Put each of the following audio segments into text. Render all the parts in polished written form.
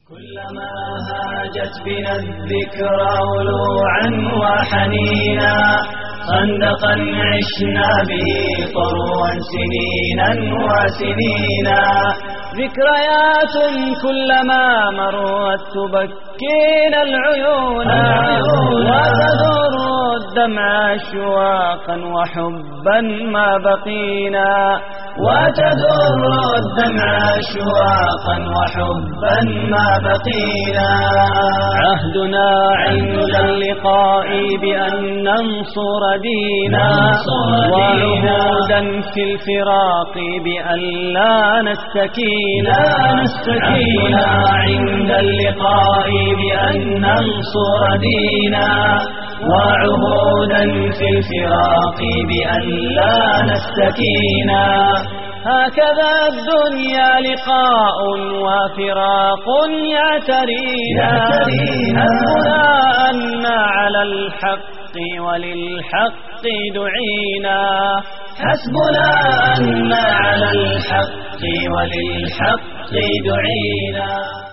كلما هاجت بنا الذكرى ولوعا وحنينا خندقا عشنا به طروا سنينا وسنينا ذكريات كلما مرت تبكينا العيون وتذر الدمع أشواقا وحبا ما بقينا وتذر الدمع أشواقا وحبا ما بقينا عهدنا عند اللقاء بأن ننصر دينا وعهودا في الفراق بأن لا نستكينا عهدنا عند اللقاء بأن ننصر دينا وعهودا في الفراق بأن لا نستكينا هكذا الدنيا لقاء وفراق يعترينا حسبنا أن على الحق وللحق دعينا حسبنا أن على الحق وللحق دعينا.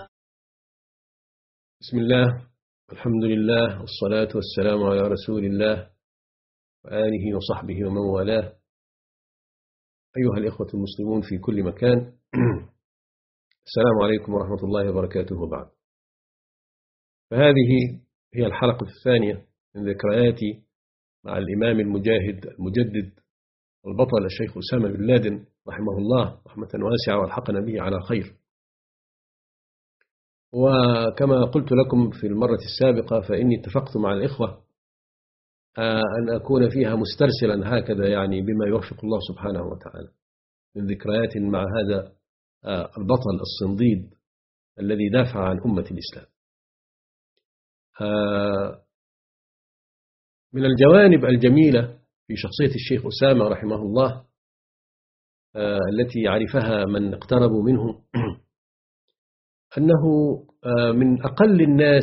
بسم الله الحمد لله والصلاة والسلام على رسول الله وآله وصحبه ومن والاه. أيها الإخوة المسلمون في كل مكان، السلام عليكم ورحمة الله وبركاته. بعد فهذه هي الحلقة الثانية من ذكرياتي مع الإمام المجاهد المجدد البطل الشيخ أسامة بن لادن رحمه الله رحمة واسعة والحقنا به على خير. وكما قلت لكم في المرة السابقة فإني اتفقت مع الإخوة أن أكون فيها مسترسلا هكذا يعني بما يوفق الله سبحانه وتعالى من ذكريات مع هذا البطل الصنديد الذي دافع عن أمة الإسلام. من الجوانب الجميلة في شخصية الشيخ أسامة رحمه الله التي عرفها من اقتربوا منه أنه من أقل الناس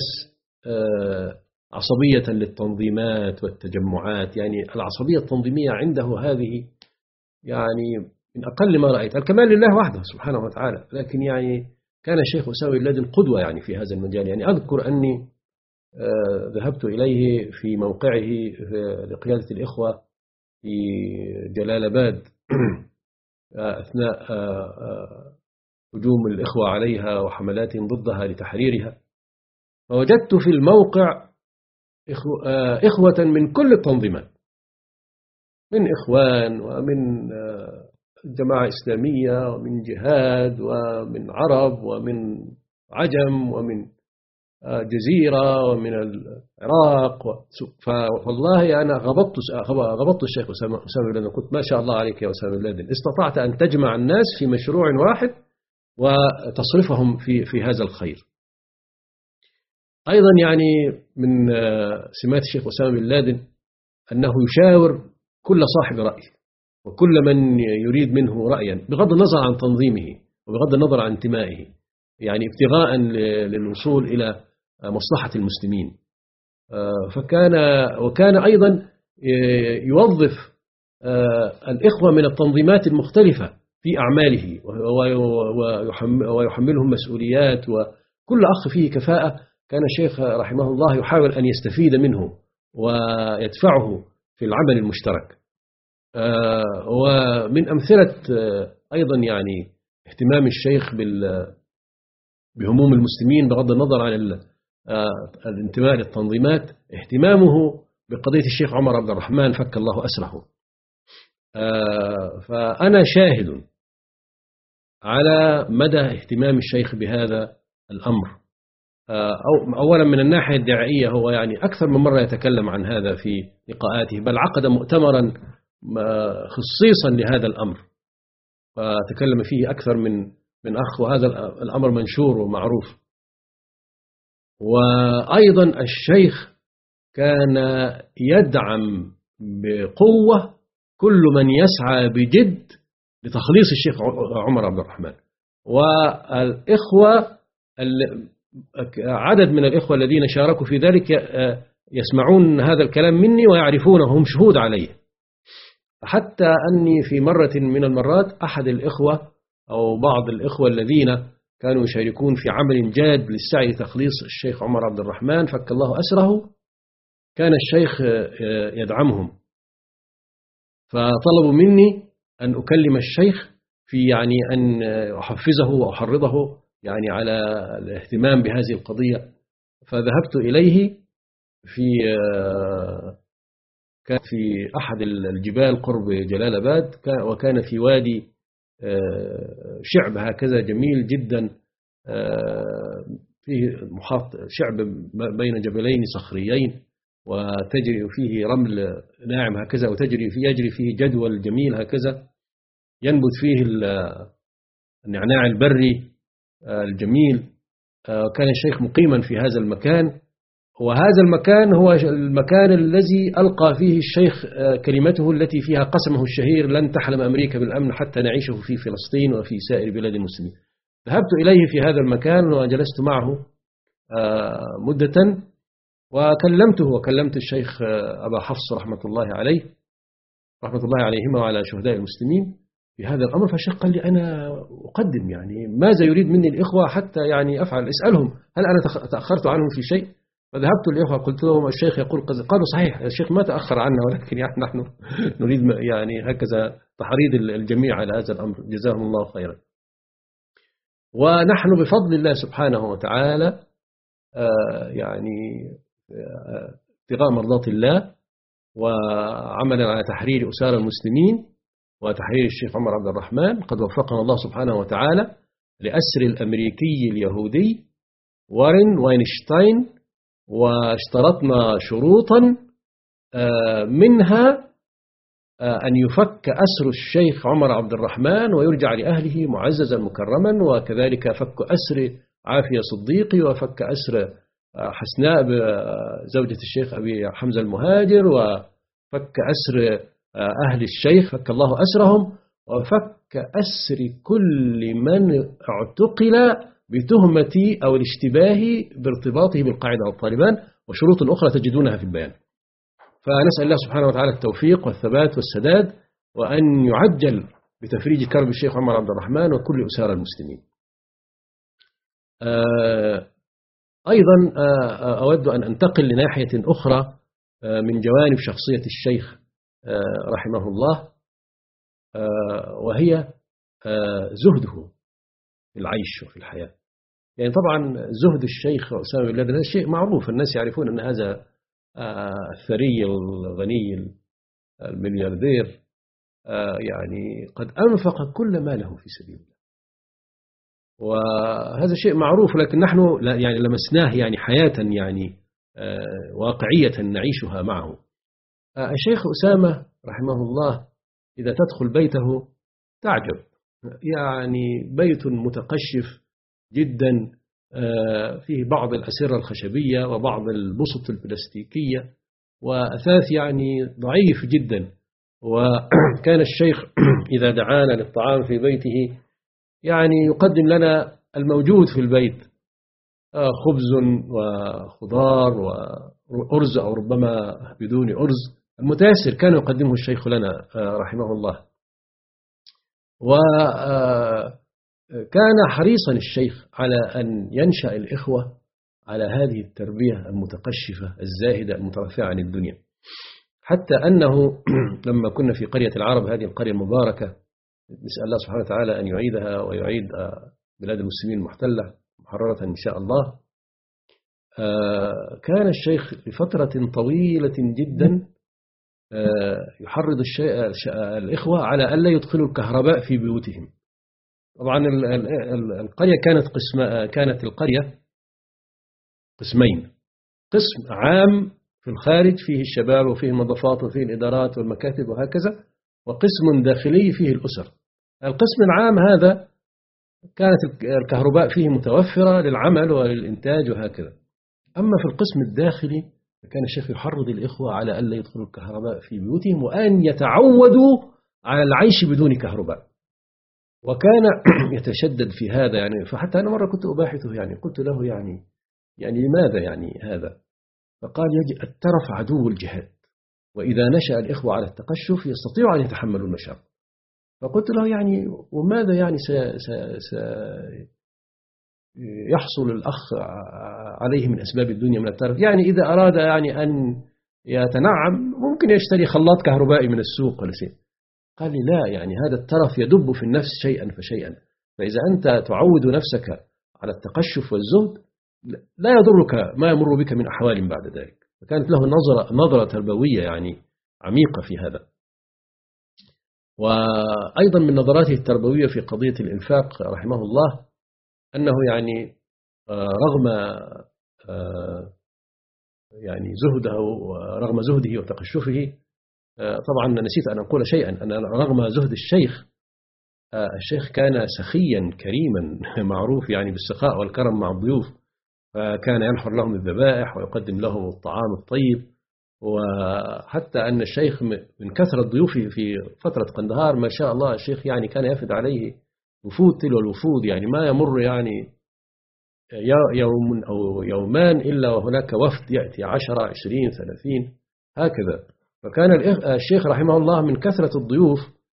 عصبية للتنظيمات والتجمعات، يعني العصبية التنظيمية عنده هذه يعني من أقل ما رأيت. الكمال لله وحده سبحانه وتعالى، لكن يعني كان الشيخ أسامة بن لادن قدوة يعني في هذا المجال. يعني أذكر أني ذهبت إليه في موقعه لقيادة الإخوة في جلال آباد أثناء هجوم الإخوة عليها وحملات ضدها لتحريرها، فوجدت في الموقع إخوة من كل التنظيمات، من إخوان ومن جماعة إسلامية ومن جهاد ومن عرب ومن عجم ومن جزيرة ومن العراق. فوالله أنا غبطت الشيخ أسامة بن لادن. قلت ما شاء الله عليك يا أسامة بن لادن، استطعت أن تجمع الناس في مشروع واحد وتصرفهم في هذا الخير. أيضا يعني من سمات الشيخ أسامة بن لادن أنه يشاور كل صاحب رأي وكل من يريد منه رأيا بغض النظر عن تنظيمه وبغض النظر عن انتمائه، يعني ابتغاء للوصول إلى مصلحة المسلمين. وكان أيضا يوظف الإخوة من التنظيمات المختلفة في أعماله ويحملهم مسؤوليات، وكل أخ فيه كفاءة كان الشيخ رحمه الله يحاول أن يستفيد منه ويدفعه في العمل المشترك. ومن أمثلة أيضا يعني اهتمام الشيخ بهموم المسلمين بغض النظر عن الانتماء للتنظيمات اهتمامه بقضية الشيخ عمر عبد الرحمن فك الله أسره. فأنا شاهد على مدى اهتمام الشيخ بهذا الأمر. أولا من الناحية الدعائية هو يعني أكثر من مرة يتكلم عن هذا في لقاءاته، بل عقد مؤتمرا خصيصا لهذا الأمر وتكلم فيه أكثر من أخ، وهذا الأمر منشور ومعروف. وأيضا الشيخ كان يدعم بقوة كل من يسعى بجد لتخليص الشيخ عمر عبد الرحمن. والإخوة عدد من الإخوة الذين شاركوا في ذلك يسمعون هذا الكلام مني ويعرفونه، هم شهود عليه. حتى أني في مرة من المرات أحد الإخوة أو بعض الإخوة الذين كانوا يشاركون في عمل جاد للسعي لتخليص الشيخ عمر عبد الرحمن فك الله أسره، كان الشيخ يدعمهم، فطلبوا مني أن أكلم الشيخ في يعني أن أحفزه وأحرضه يعني على الاهتمام بهذه القضية. فذهبت إليه كان في أحد الجبال قرب جلال آباد، وكان في وادي شعب هكذا جميل جدا، فيه محاط شعب بين جبلين صخريين، وتجري فيه رمل ناعم هكذا، يجري فيه جدول جميل هكذا، ينبت فيه النعناع البري الجميل. كان الشيخ مقيما في هذا المكان، وهذا المكان هو المكان الذي ألقى فيه الشيخ كلمته التي فيها قسمه الشهير: لن تحلم أمريكا بالأمن حتى نعيشه في فلسطين وفي سائر بلاد المسلمين. ذهبت إليه في هذا المكان وجلست معه مدة، وكلمت الشيخ أبا حفص رحمة الله عليهما وعلى شهداء المسلمين في هذا الأمر. فالشيخ قال لي: أنا أقدم يعني ماذا يريد مني الإخوة حتى يعني أفعل، اسألهم هل أنا تأخرت عنهم في شيء. فذهبت الإخوة قلت لهم: الشيخ يقول كذا. قالوا: صحيح الشيخ ما تأخر عنا، ولكن يعني نحن نريد يعني هكذا تحريض الجميع على هذا الأمر، جزاهم الله خيرا. ونحن بفضل الله سبحانه وتعالى يعني ابتغاء مرضات الله وعملا على تحرير أسار المسلمين وتحرير الشيخ عمر عبد الرحمن، قد وفقنا الله سبحانه وتعالى لأسر الأمريكي اليهودي وارن واينشتاين، واشترطنا شروطا منها أن يفك أسر الشيخ عمر عبد الرحمن ويرجع لأهله معززا مكرما، وكذلك فك أسر عافية صديقي، وفك أسر حسناء زوجة الشيخ أبي حمزة المهاجر، وفك أسر أهل الشيخ فك الله أسرهم، وفك أسر كل من اعتقل بتهمة أو الاشتباه بارتباطه بالقاعدة والطالبان، وشروط أخرى تجدونها في البيان. فنسأل الله سبحانه وتعالى التوفيق والثبات والسداد، وأن يعجل بتفريج كرب الشيخ عمر عبد الرحمن وكل أسار المسلمين. أيضا أود أن أنتقل لناحية أخرى من جوانب شخصية الشيخ رحمه الله، وهي زهده في العيش وفي الحياة. يعني طبعا زهد الشيخ أسامة بن لادن هذا شيء معروف، الناس يعرفون أن هذا الثري الغني الملياردير يعني قد أنفق كل ما له في سبيل الله، وهذا شيء معروف، لكن نحن يعني لمسناه يعني حياة يعني واقعية نعيشها معه. الشيخ أسامة رحمه الله إذا تدخل بيته تعجب، يعني بيت متقشف جدا، فيه بعض الأسرة الخشبية وبعض البسط البلاستيكية، وأثاث يعني ضعيف جدا. وكان الشيخ إذا دعانا للطعام في بيته يعني يقدم لنا الموجود في البيت، خبز وخضار وأرز أو ربما بدون أرز، المتيسر كان يقدمه الشيخ لنا رحمه الله. وكان حريصا الشيخ على أن ينشأ الإخوة على هذه التربية المتقشفة الزاهدة المترفعة عن الدنيا، حتى أنه لما كنا في قرية العرب، هذه القرية المباركة نسأل الله سبحانه وتعالى أن يعيدها ويعيد بلاد المسلمين المحتلة محررة إن شاء الله، كان الشيخ لفترة طويلة جدا يحرض الإخوة على ألا يدخلوا الكهرباء في بيوتهم. طبعا القرية كانت القرية قسمين: قسم عام في الخارج فيه الشباب وفيه المضافات وفيه الإدارات والمكاتب وهكذا، وقسم داخلي فيه الأسر. القسم العام هذا كانت الكهرباء فيه متوفرة للعمل وللإنتاج وهكذا. أما في القسم الداخلي كان الشيخ يحرض الإخوة على ألا يدخلوا الكهرباء في بيوتهم، وأن يتعودوا على العيش بدون كهرباء، وكان يتشدد في هذا. يعني فحتى أنا مرة كنت أباحثه، يعني قلت له يعني لماذا يعني هذا؟ فقال: الترف عدو الجهاد، وإذا نشأ الإخوة على التقشف يستطيعوا أن يتحملوا المشاق. فقلت له: يعني وماذا يعني يحصل الأخ عليه من أسباب الدنيا من الترف. يعني إذا أراد يعني أن يتنعم ممكن يشتري خلاط كهربائي من السوق ولا شيء. قال لي لا، يعني هذا الترف يدب في النفس شيئا فشيئا، فإذا أنت تعود نفسك على التقشف والزهد لا يضرك ما يمر بك من أحوال بعد ذلك. فكانت له نظرة تربوية يعني عميقة في هذا. وأيضا من نظراته التربوية في قضية الإنفاق رحمه الله أنه يعني رغم يعني زهده ورغم زهده وتقشفه، طبعا نسيت أن أقول شيئا، أن رغم زهد الشيخ كان سخيا كريما معروف يعني بالسخاء والكرم مع الضيوف، فكان ينحر لهم الذبائح ويقدم لهم الطعام الطيب. وحتى أن الشيخ من كثرة ضيوفه في فترة قندهار ما شاء الله الشيخ يعني كان يفد عليه وفود تلو الوفود، يعني ما يمر يعني يوم أو يومان إلا وهناك وفد يأتي 10 20 30 هكذا. فكان الشيخ رحمه الله من كثرة الضيوف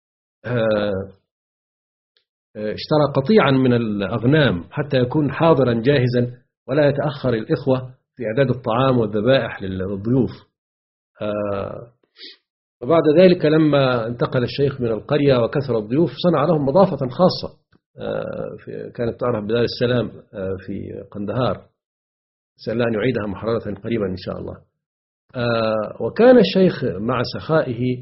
اشترى قطيعا من الأغنام حتى يكون حاضرا جاهزا ولا يتأخر الإخوة في إعداد الطعام والذبائح للضيوف. وبعد ذلك لما انتقل الشيخ من القرية وكثر الضيوف صنع لهم مضافة خاصة كانت تعرف بدار السلام في قندهار، سأل أن يعيدها محررة قريبا إن شاء الله. وكان الشيخ مع سخائه،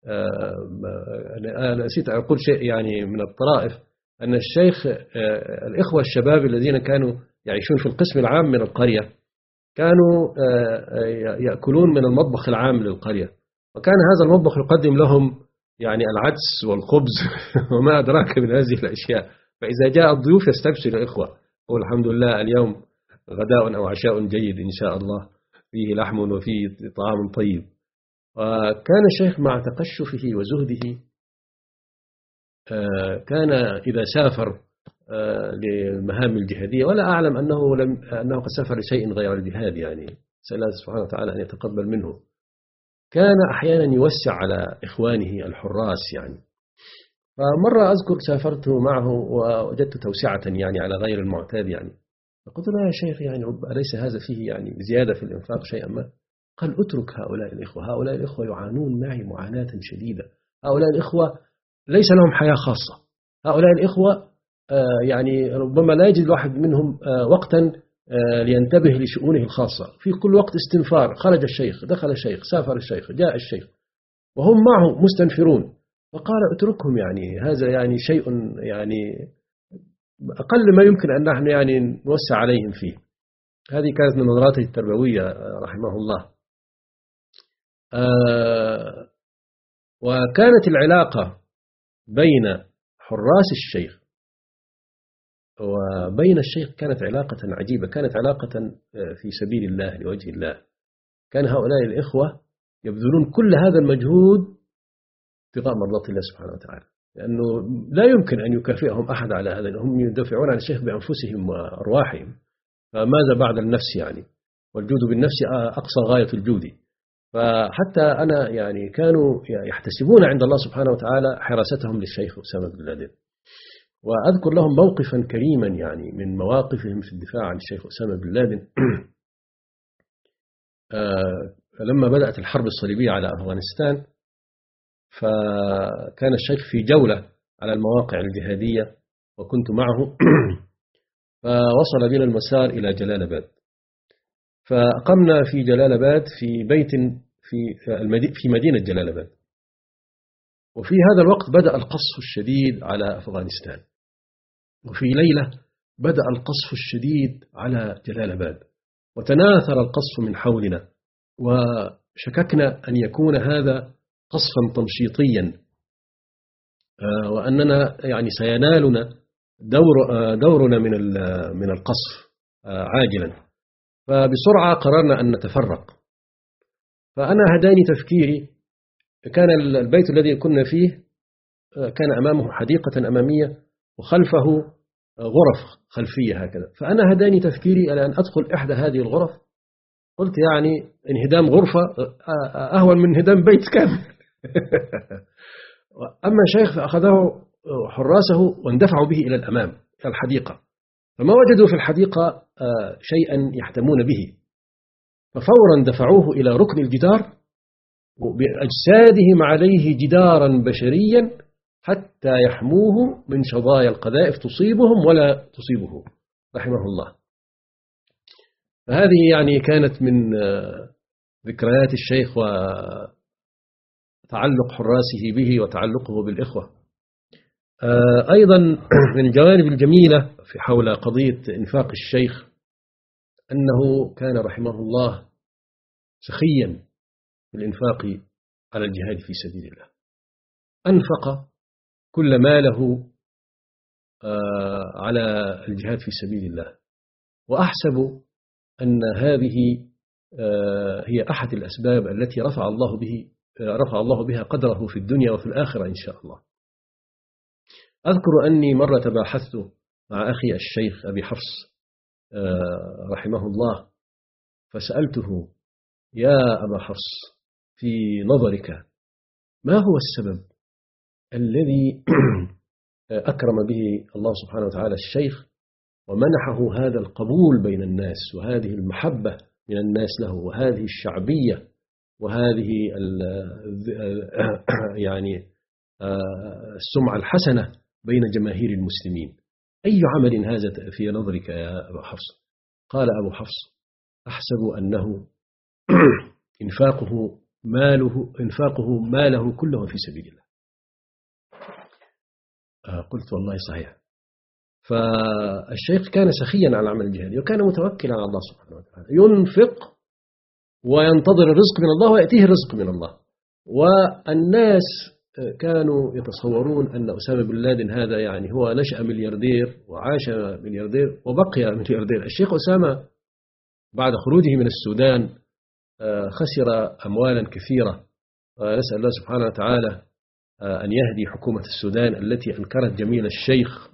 أنا نسيت أقول شيء يعني من الطرائف، أن الشيخ الإخوة الشباب الذين كانوا يعيشون في القسم العام من القرية كانوا يأكلون من المطبخ العام للقرية، وكان هذا المطبخ يقدم لهم يعني العدس والخبز وما أدراك من هذه الأشياء. فإذا جاء الضيوف يستبشر الإخوة والحمد لله اليوم غداء أو عشاء جيد إن شاء الله، فيه لحم وفيه طعام طيب. وكان الشيخ مع تقشفه وزهده كان إذا سافر للمهام الجهادية، ولا أعلم أنه قد سافر لشيء غير الجهاد، يعني نسأل الله سبحانه وتعالى أن يتقبل منه، كان أحيانا يوسع على إخوانه الحراس يعني. فمرة أذكر سافرت معه ووجدت توسعة يعني على غير المعتاد يعني، فقلت له يا شيخ يعني أليس هذا فيه يعني زيادة في الإنفاق شيئا ما؟ قال اترك هؤلاء الإخوة، هؤلاء الإخوة يعانون معي معاناة شديدة، هؤلاء الإخوة ليس لهم حياة خاصة، هؤلاء الإخوة يعني ربما لا يجد الواحد منهم وقتا لينتبه لشؤونه الخاصة، في كل وقت استنفار، خرج الشيخ دخل الشيخ سافر الشيخ جاء الشيخ وهم معه مستنفرون. فقال اتركهم، يعني هذا يعني شيء يعني أقل ما يمكن أن نحن يعني نوسع عليهم فيه. هذه كانت من نظراته التربوية رحمه الله. وكانت العلاقة بين حراس الشيخ وبين الشيخ كانت علاقة عجيبة، كانت علاقة في سبيل الله لوجه الله. كان هؤلاء الإخوة يبذلون كل هذا المجهود ابتغاء مرضات الله سبحانه وتعالى، لأنه لا يمكن أن يكافئهم أحد على هذا، هم يدافعون عن الشيخ بأنفسهم وأرواحهم، فماذا بعد النفس يعني، والجود بالنفس أقصى غاية الجود. فحتى أنا يعني كانوا يحتسبون عند الله سبحانه وتعالى حراستهم للشيخ أسامة بن لادن. وأذكر لهم موقفا كريما يعني من مواقفهم في الدفاع عن الشيخ أسامة بن لادن. لما بدأت الحرب الصليبية على أفغانستان فكان الشيخ في جولة على المواقع الجهادية وكنت معه فوصل بنا المسار إلى جلال آباد، فأقمنا في جلال آباد في بيت في مدينة جلال آباد. وفي هذا الوقت بدأ القصف الشديد على أفغانستان، وفي ليلة بدأ القصف الشديد على جلال آباد، وتناثر القصف من حولنا، وشككنا أن يكون هذا قصفا تمشيطيا، وأننا يعني سينالنا دورنا من القصف عاجلا. فبسرعة قررنا أن نتفرق. فأنا هداني تفكيري، كان البيت الذي كنا فيه كان أمامه حديقة أمامية وخلفه غرف خلفية هكذا، فأنا هداني تفكيري على أن أدخل إحدى هذه الغرف. قلت يعني انهدام غرفة أهون من انهدام بيت كامل. أما شيخ فأخذه حراسه واندفعوا به إلى الأمام إلى الحديقة، فما وجدوا في الحديقة شيئا يحتمون به، ففورا دفعوه إلى ركن الجدار وبأجسادهم عليه جدارا بشريا حتى يحموه من شظايا القذائف تصيبهم ولا تصيبه رحمه الله. فهذه يعني كانت من ذكريات الشيخ وتعلق حراسه به وتعلقه بالإخوة. أيضا من الجوانب الجميلة في حول قضية إنفاق الشيخ أنه كان رحمه الله سخيا في الإنفاق على الجهاد في سبيل الله، أنفق كل ماله على الجهاد في سبيل الله، وأحسب أن هذه هي أحد الأسباب التي رفع الله بها قدره في الدنيا وفي الآخرة إن شاء الله. أذكر أني مرة تباحثت مع أخي الشيخ أبي حفص رحمه الله، فسألته: يا أبا حفص، في نظرك ما هو السبب الذي أكرم به الله سبحانه وتعالى الشيخ ومنحه هذا القبول بين الناس وهذه المحبة من الناس له وهذه الشعبية وهذه يعني السمعة الحسنة بين جماهير المسلمين؟ أي عمل هذا في نظرك يا أبا حفص؟ قال أبو حفص: أحسب أنه إنفاقه ماله كله في سبيل الله. قلت: والله صحيح. فالشيخ كان سخيا على عمل الجهاد وكان متوكلا على الله سبحانه وتعالى، ينفق وينتظر الرزق من الله ويأتيه الرزق من الله. والناس كانوا يتصورون أن أسامة بن لادن هذا يعني هو نشأ ملياردير وعاش ملياردير وبقي ملياردير. الشيخ أسامة بعد خروجه من السودان خسر أموالا كثيرة، ونسأل الله سبحانه وتعالى أن يهدي حكومة السودان التي أنكرت جميل الشيخ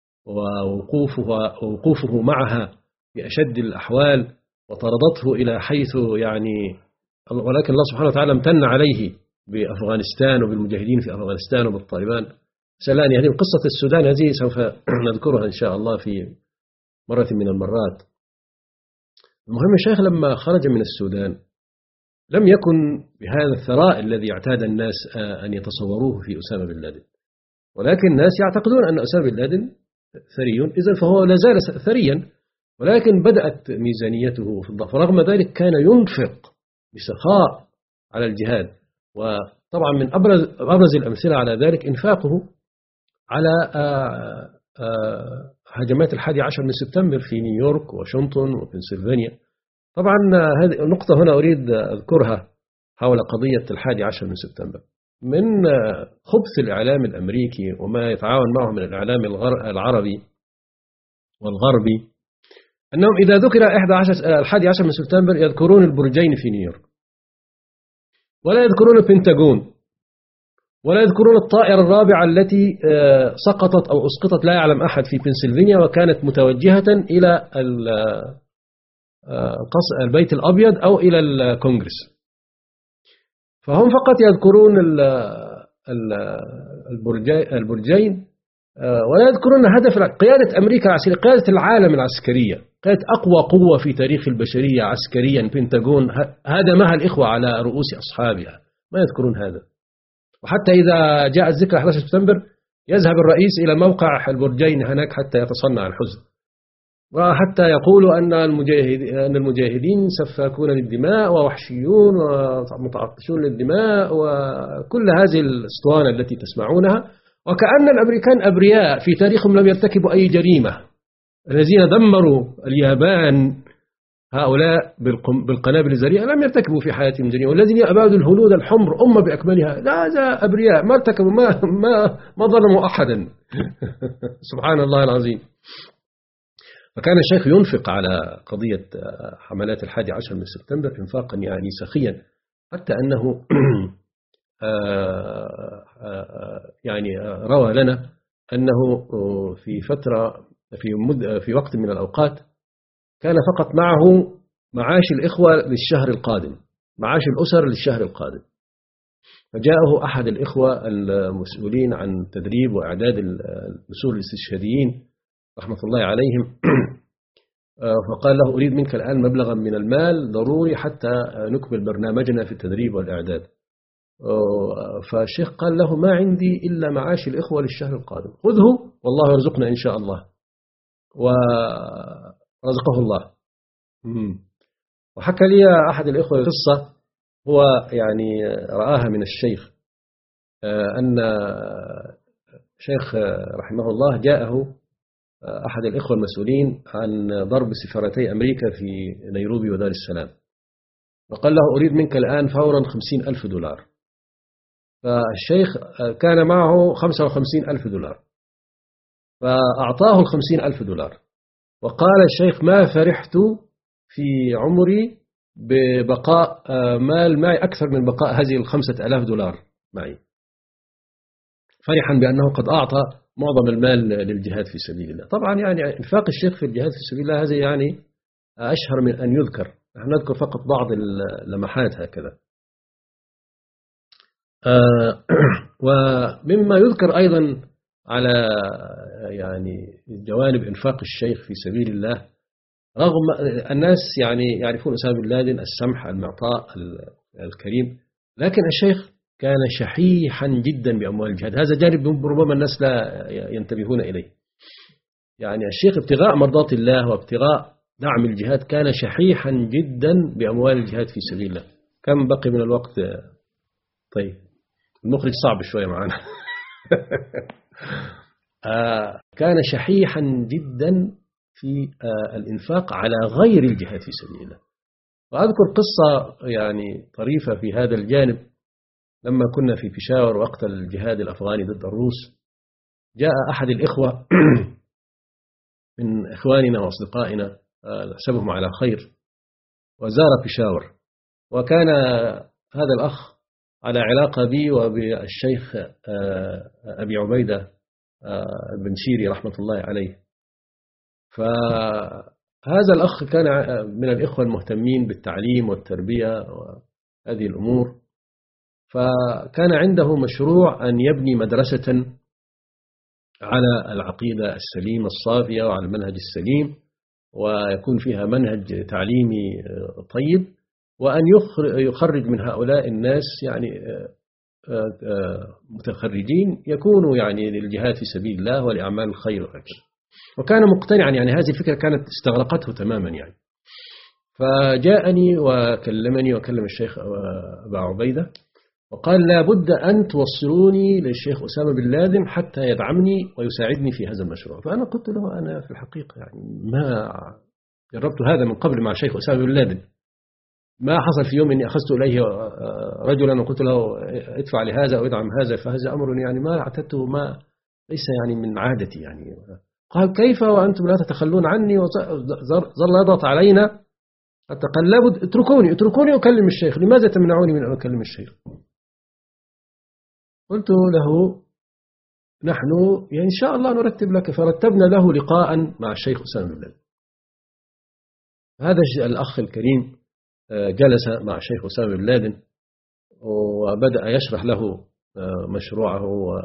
ووقوفه معها في أشد الأحوال وطردته إلى حيث يعني، ولكن الله سبحانه وتعالى امتن عليه بأفغانستان وبالمجاهدين في أفغانستان وبالطالبان. سألاني يعني قصة السودان هذه سوف نذكرها إن شاء الله في مرة من المرات. المهم الشيخ لما خرج من السودان لم يكن بهذا الثراء الذي اعتاد الناس أن يتصوروه في أسامة بن لادن، ولكن الناس يعتقدون أن أسامة بن لادن ثري، إذن فهو لا زال ثريا، ولكن بدأت ميزانيته في الضعف. رغم ذلك كان ينفق بسخاء على الجهاد. وطبعا من أبرز الأمثلة على ذلك إنفاقه على هجمات 11 من سبتمبر في نيويورك وواشنطن وبنسلفانيا. طبعا هذه النقطة هنا أريد أذكرها حول قضية 11 من سبتمبر. من خبث الإعلام الأمريكي وما يتعاون معه من الإعلام العربي والغربي أنهم إذا ذكر 11 من سبتمبر يذكرون البرجين في نيويورك، ولا يذكرون البنتاغون، ولا يذكرون الطائرة الرابعة التي سقطت أو أسقطت لا يعلم أحد في بنسلفانيا وكانت متوجهة إلى البيت الأبيض أو إلى الكونغرس. فهم فقط يذكرون البرجين ولا يذكرون هدف قيادة أمريكا العسكرية، قيادة العالم العسكرية، قيادة أقوى قوة في تاريخ البشرية عسكريا، بنتاغون هدمها الإخوة على رؤوس أصحابها، ما يذكرون هذا. وحتى إذا جاء الذكرى 11 سبتمبر يذهب الرئيس إلى موقع البرجين هناك حتى يتصنع الحزن، وحتى يقولوا أن المجاهدين سفاكون للدماء ووحشيون ومتعطشون للدماء وكل هذه الأسطوانة التي تسمعونها، وكأن الأمريكان أبرياء في تاريخهم لم يرتكبوا أي جريمة. الذين دمروا اليابان هؤلاء بالقنابل الذريعة لم يرتكبوا في حياتهم جريمة، والذين أبادوا الهنود الحمر أمة بأكملها لا هذا أبرياء ما ارتكبوا ما ظلموا أحدا. سبحان الله العظيم. فكان الشيخ ينفق على قضية حملات 11 من سبتمبر إنفاقا يعني سخيا، حتى أنه يعني روى لنا أنه في فترة في وقت من الأوقات كان فقط معه معاش الإخوة للشهر القادم، معاش الأسر للشهر القادم. فجاءه أحد الإخوة المسؤولين عن تدريب وإعداد النسور الاستشهاديين رحمة الله عليهم. فقال له أريد منك الآن مبلغا من المال ضروري حتى نكمل برنامجنا في التدريب والإعداد. فالشيخ قال له ما عندي إلا معاش الإخوة للشهر القادم، خذه والله يرزقنا إن شاء الله. ورزقه الله. وحكى لي أحد الإخوة قصة هو يعني رآها من الشيخ، أن شيخ رحمه الله جاءه أحد الإخوة المسؤولين عن ضرب سفارتي أمريكا في نيروبي ودار السلام، وقال له أريد منك الآن فورا $50,000. فالشيخ كان معه $55,000، فأعطاه $50,000. وقال الشيخ ما فرحت في عمري ببقاء مال معي أكثر من بقاء هذه $5,000 معي، فرحا بأنه قد أعطى معظم المال للجهاد في سبيل الله. طبعا يعني إنفاق الشيخ في الجهاد في سبيل الله هذا يعني أشهر من أن يذكر، نحن نذكر فقط بعض اللمحات هكذا. ومما يذكر أيضا على يعني جوانب إنفاق الشيخ في سبيل الله، رغم الناس يعني يعرفون أسامة بن لادن السمح المعطاء الكريم، لكن الشيخ كان شحيحا جدا بأموال الجهاد. هذا جانب ربما الناس لا ينتبهون إليه. يعني الشيخ ابتغاء مرضات الله وابتغاء دعم الجهاد كان شحيحا جدا بأموال الجهاد في سبيل الله. كم بقي من الوقت؟ طيب المخرج صعب شوية معنا. كان شحيحا جدا في الإنفاق على غير الجهاد في سبيل الله. وأذكر قصة يعني طريفة في هذا الجانب. لما كنا في بيشاور وقت الجهاد الأفغاني ضد الروس، جاء أحد الإخوة من إخواننا وأصدقائنا نحسبهم على خير وزار بيشاور، وكان هذا الأخ على علاقة بي وبالشيخ أبي عبيدة بن شيري رحمة الله عليه. فهذا الأخ كان من الإخوة المهتمين بالتعليم والتربية وهذه الأمور، فكان عنده مشروع أن يبني مدرسة على العقيدة السليمة الصافية وعلى المنهج السليم، ويكون فيها منهج تعليمي طيب، وأن يخرج من هؤلاء الناس يعني متخرجين يكونوا يعني للجهاد في سبيل الله ولأعمال الخير وهكذا. وكان مقتنعا، يعني هذه الفكرة كانت استغرقته تماما يعني. فجاءني وكلمني وكلم الشيخ أبا عبيدة وقال لا بد أن توصلوني للشيخ أسامة بن لادن حتى يدعمني ويساعدني في هذا المشروع. فأنا قلت له أنا في الحقيقة يعني ما جربت هذا من قبل مع الشيخ أسامة بن لادن، ما حصل في يوم أني أخذت إليه رجلا وقلت له ادفع لهذا أو ادعم هذا، فهذا أمر يعني ما اعتدته، ما ليس يعني من عادتي يعني. قال كيف وأنتم لا تتخلون عني؟ وظل يضغط علينا حتى قال لابد اتركوني أكلم الشيخ، لماذا تمنعوني من أن أكلم الشيخ؟ قلت له نحن يعني إن شاء الله نرتب لك. فرتبنا له لقاء مع الشيخ أسامة بن لادن. هذا الأخ الكريم جلس مع الشيخ أسامة بن لادن وبدأ يشرح له مشروعه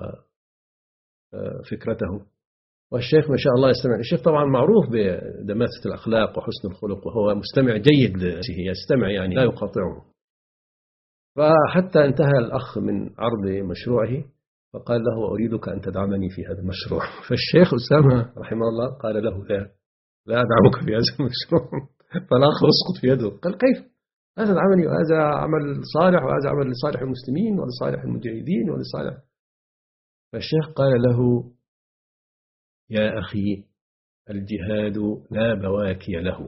وفكرته، والشيخ ما شاء الله يستمع. الشيخ طبعا معروف بدماثة الأخلاق وحسن الخلق، وهو مستمع جيد لنفسه، يستمع يعني لا يقاطعه. فحتى انتهى الأخ من عرض مشروعه فقال له أريدك أن تدعمني في هذا المشروع. فالشيخ أسامة رحمه الله قال له لا أدعمك في هذا المشروع. فالأخ اسقط في يده قال كيف لا تدعمني؟ وهذا عمل صالح، وهذا عمل لصالح المسلمين ولصالح المجاهدين ولصالح. فالشيخ قال له يا أخي الجهاد لا بواكي له،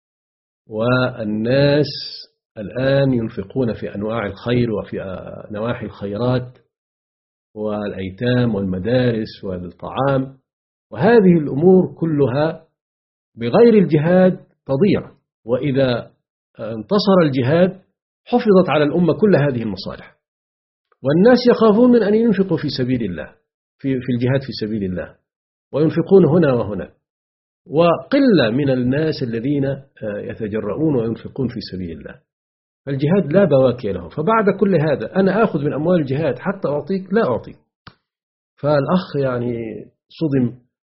والناس الآن ينفقون في أنواع الخير وفي نواحي الخيرات والأيتام والمدارس والطعام، وهذه الأمور كلها بغير الجهاد تضيع، وإذا انتصر الجهاد حفظت على الأمة كل هذه المصالح. والناس يخافون من أن ينفقوا في سبيل الله في الجهاد في سبيل الله، وينفقون هنا وهنا، وقلة من الناس الذين يتجرؤون وينفقون في سبيل الله. فالجهاد لا بواكي له. فبعد كل هذا أنا آخذ من أموال الجهاد حتى أعطيك؟ لا أعطيك. فالأخ يعني صدم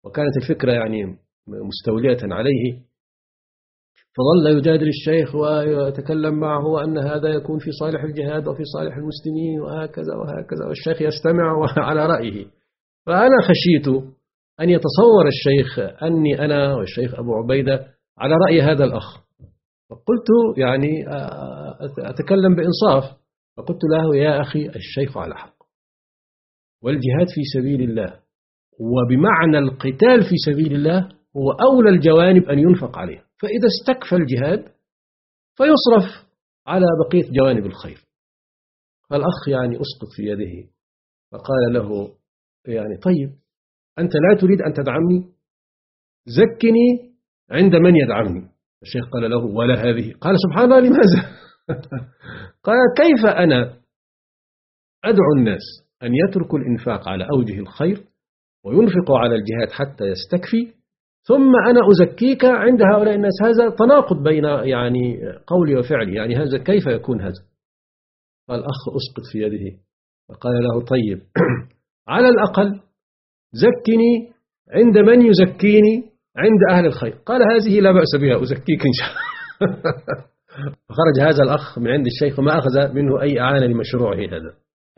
وكانت الفكرة يعني مستولية عليه، فظل يجادل الشيخ ويتكلم معه وأن هذا يكون في صالح الجهاد وفي صالح المسلمين وهكذا وهكذا، والشيخ يستمع على رأيه. فأنا خشيت أن يتصور الشيخ أني أنا والشيخ أبو عبيدة على رأي هذا الأخ، فقلت يعني أتكلم بإنصاف، فقلت له يا أخي الشيخ على حق، والجهاد في سبيل الله وبمعنى القتال في سبيل الله هو أولى الجوانب أن ينفق عليه، فإذا استكفى الجهاد فيصرف على بقية جوانب الخير. فالأخ يعني أسقط في يده، فقال له يعني طيب أنت لا تريد أن تدعمني، زكني عند من يدعمني. الشيخ قال له ولا هذه. قال سبحان الله لماذا؟ قال كيف أنا أدعو الناس أن يتركوا الإنفاق على أوجه الخير وينفقوا على الجهاد حتى يستكفي، ثم أنا أزكيك عند هؤلاء الناس؟ هذا تناقض بين يعني قولي وفعلي، يعني هذا كيف يكون هذا؟ فالأخ أسقط في يده، فقال له طيب على الأقل زكني عند من يزكيني عند أهل الخير. قال هذه لا بأس بها، أزكيك إن شاء الله. فخرج هذا الأخ من عند الشيخ وما أخذ منه أي إعانة لمشروعه هذا.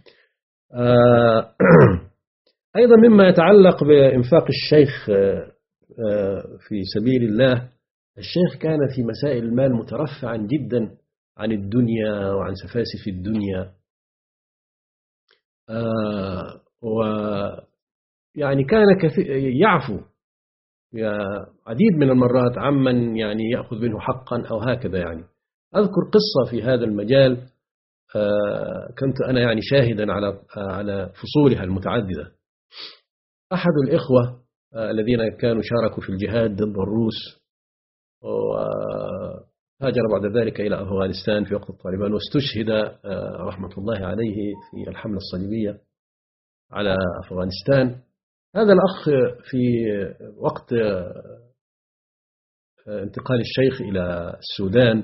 أيضا مما يتعلق بإنفاق الشيخ في سبيل الله، الشيخ كان في مسائل المال مترفعا جدا عن الدنيا وعن سفاسف الدنيا، ويعني كان يعفو عديد من المرات عمن يعني يأخذ منه حقا أو هكذا. يعني أذكر قصة في هذا المجال كنت أنا يعني شاهدا على فصولها المتعددة. أحد الإخوة الذين كانوا شاركوا في الجهاد ضد الروس وهاجر بعد ذلك إلى أفغانستان في وقت الطالبان، واستشهد رحمة الله عليه في الحملة الصليبية على أفغانستان. هذا الأخ في وقت انتقال الشيخ إلى السودان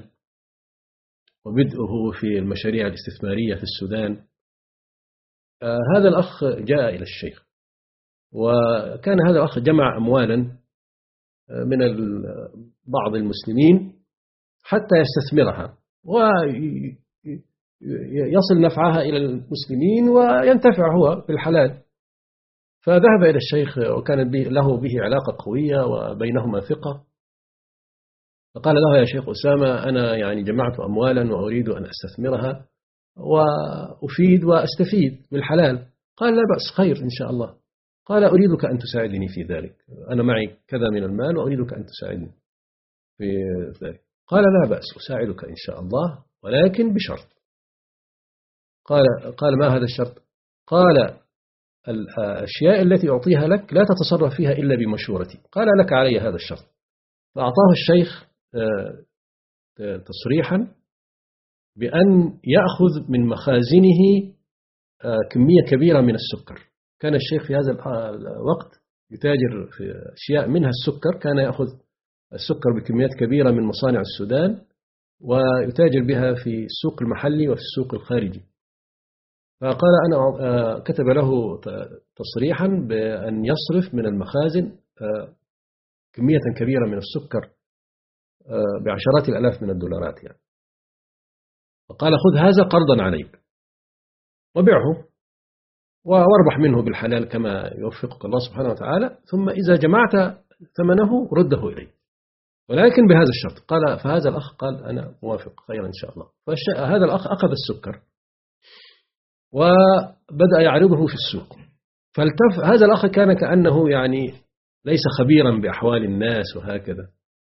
وبدءه في المشاريع الاستثمارية في السودان، هذا الأخ جاء إلى الشيخ، وكان هذا الأخ جمع أموالا من بعض المسلمين حتى يستثمرها ويصل نفعها إلى المسلمين وينتفع هو بالحلال. فذهب إلى الشيخ وكان له به علاقة قوية وبينهما ثقة، فقال له يا شيخ أسامة أنا يعني جمعت أموالا وأريد أن أستثمرها وأفيد وأستفيد بالحلال. قال لا بأس، خير إن شاء الله. قال أريدك أن تساعدني في ذلك، أنا معي كذا من المال وأريدك أن تساعدني في ذلك. قال لا بأس أساعدك إن شاء الله ولكن بشرط. قال ما هذا الشرط؟ قال الأشياء التي أعطيها لك لا تتصرف فيها إلا بمشورتي. قال لك علي هذا الشرط. فأعطاه الشيخ تصريحا بأن يأخذ من مخازنه كمية كبيرة من السكر. كان الشيخ في هذا الوقت يتاجر في أشياء منها السكر، كان يأخذ السكر بكميات كبيرة من مصانع السودان ويتاجر بها في السوق المحلي وفي السوق الخارجي. فقال أنا كتب له تصريحا بأن يصرف من المخازن كمية كبيرة من السكر بعشرات الآلاف من الدولارات يعني. فقال خذ هذا قرضا عليك وبيعه واربح منه بالحلال كما يوفقك الله سبحانه وتعالى، ثم إذا جمعت ثمنه رده إليه ولكن بهذا الشرط. قال فهذا الأخ قال أنا موافق خيرا إن شاء الله. فهذا الأخ أخذ السكر وبدأ يعرضه في السوق. هذا الأخ كان كأنه يعني ليس خبيرا بأحوال الناس وهكذا،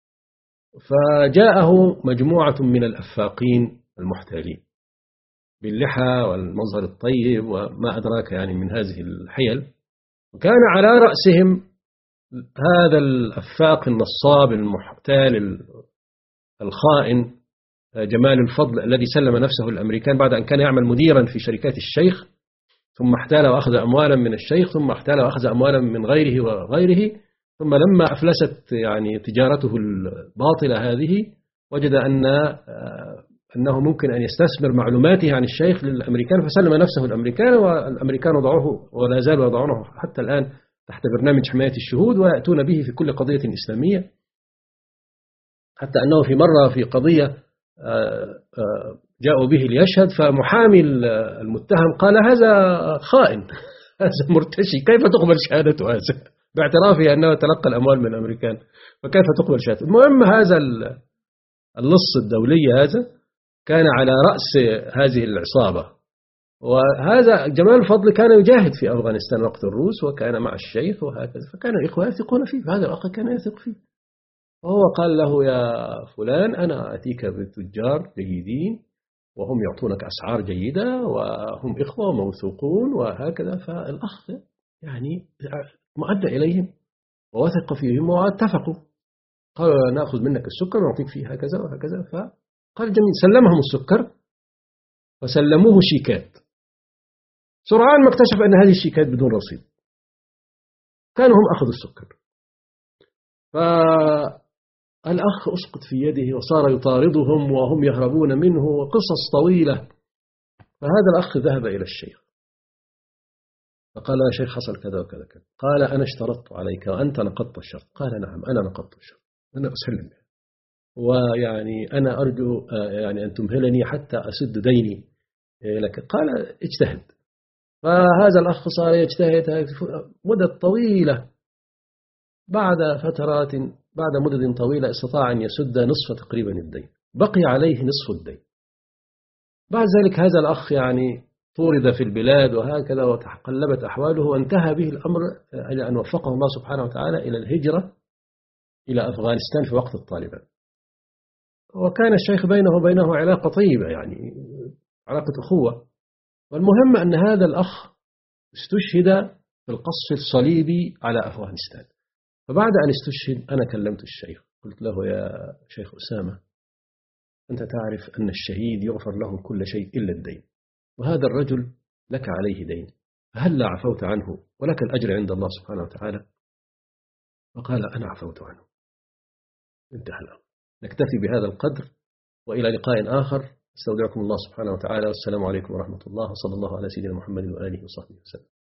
فجاءه مجموعة من الأفاقين المحتالين باللحى والمظهر الطيب وما أدراك يعني من هذه الحيل، وكان على رأسهم هذا الأفاق النصاب المحتال الخائن جمال الفضل الذي سلم نفسه الأمريكان بعد أن كان يعمل مديرا في شركات الشيخ، ثم احتال وأخذ أموالا من الشيخ، ثم احتال وأخذ أموالا من غيره وغيره، ثم لما أفلست يعني تجارته الباطلة هذه وجد أنه ممكن أن يستثمر معلوماته عن الشيخ للأمريكان، فسلم نفسه الأمريكان، والأمريكان وضعوه ولا زالوا يضعونه حتى الآن تحت برنامج حماية الشهود، ويأتون به في كل قضية إسلامية، حتى أنه في مرة في قضية جاءوا به ليشهد، فمحامي المتهم قال هذا خائن، هذا مرتشي، كيف تقبل شهادته هذا باعترافه أنه تلقى الأموال من الأمريكان، فكيف تقبل شهادته؟ المهم هذا اللص الدولي هذا كان على رأس هذه العصابة، وهذا جمال الفضل كان يجاهد في أفغانستان وقت الروس، وكان مع الشيخ وهكذا، فكان الإخوة يثقون فيه، فهذا الأخ كان يثق فيه، وهو قال له يا فلان أنا أتيك بالتجار جيدين وهم يعطونك أسعار جيدة وهم إخوة موثوقون وهكذا، فالأخ يعني مؤدى إليهم ووثق فيهم واتفقوا، قالوا نأخذ منك السكر ونعطيك فيه هكذا وهكذا، فقال جميل، سلمهم السكر وسلموه شيكات، سرعان ما اكتشف أن هذه الشيكات بدون رصيد، كانوا هم أخذوا السكر، فالأخ أسقط في يده وصار يطاردهم وهم يهربون منه، وقصص طويلة. فهذا الأخ ذهب إلى الشيخ فقال يا شيخ حصل كذا وكذا كذا، قال أنا اشترطت عليك وأنت نقضت الشرط، قال نعم أنا نقضت الشرط، أنا أسلم به، ويعني أنا أرجو يعني أن تمهلني حتى أسد ديني لك، قال اجتهد. فهذا الأخ صار يجتهد مدة طويلة، بعد فترات بعد مدة طويلة استطاع أن يسد نصف تقريبا الدين، بقي عليه نصف الدين. بعد ذلك هذا الأخ يعني طورد في البلاد وهكذا، وتقلبت أحواله، وانتهى به الأمر إلى أن وفقه الله سبحانه وتعالى إلى الهجرة إلى أفغانستان في وقت الطالبان، وكان الشيخ بينه وبينه علاقة طيبة، يعني علاقة أخوة. والمهم أن هذا الأخ استشهد في القصف الصليبي على أفغانستان، فبعد أن استشهد أنا كلمت الشيخ، قلت له يا شيخ أسامة، أنت تعرف أن الشهيد يغفر له كل شيء إلا الدين، وهذا الرجل لك عليه دين، فهل لا عفوت عنه ولك الأجر عند الله سبحانه وتعالى؟ فقال أنا عفوت عنه. انتهى الأمر. نكتفي بهذا القدر، وإلى لقاء آخر، استودعكم الله سبحانه وتعالى، والسلام عليكم ورحمة الله، وصلى الله على سيدنا محمد وآله وصحبه وسلم.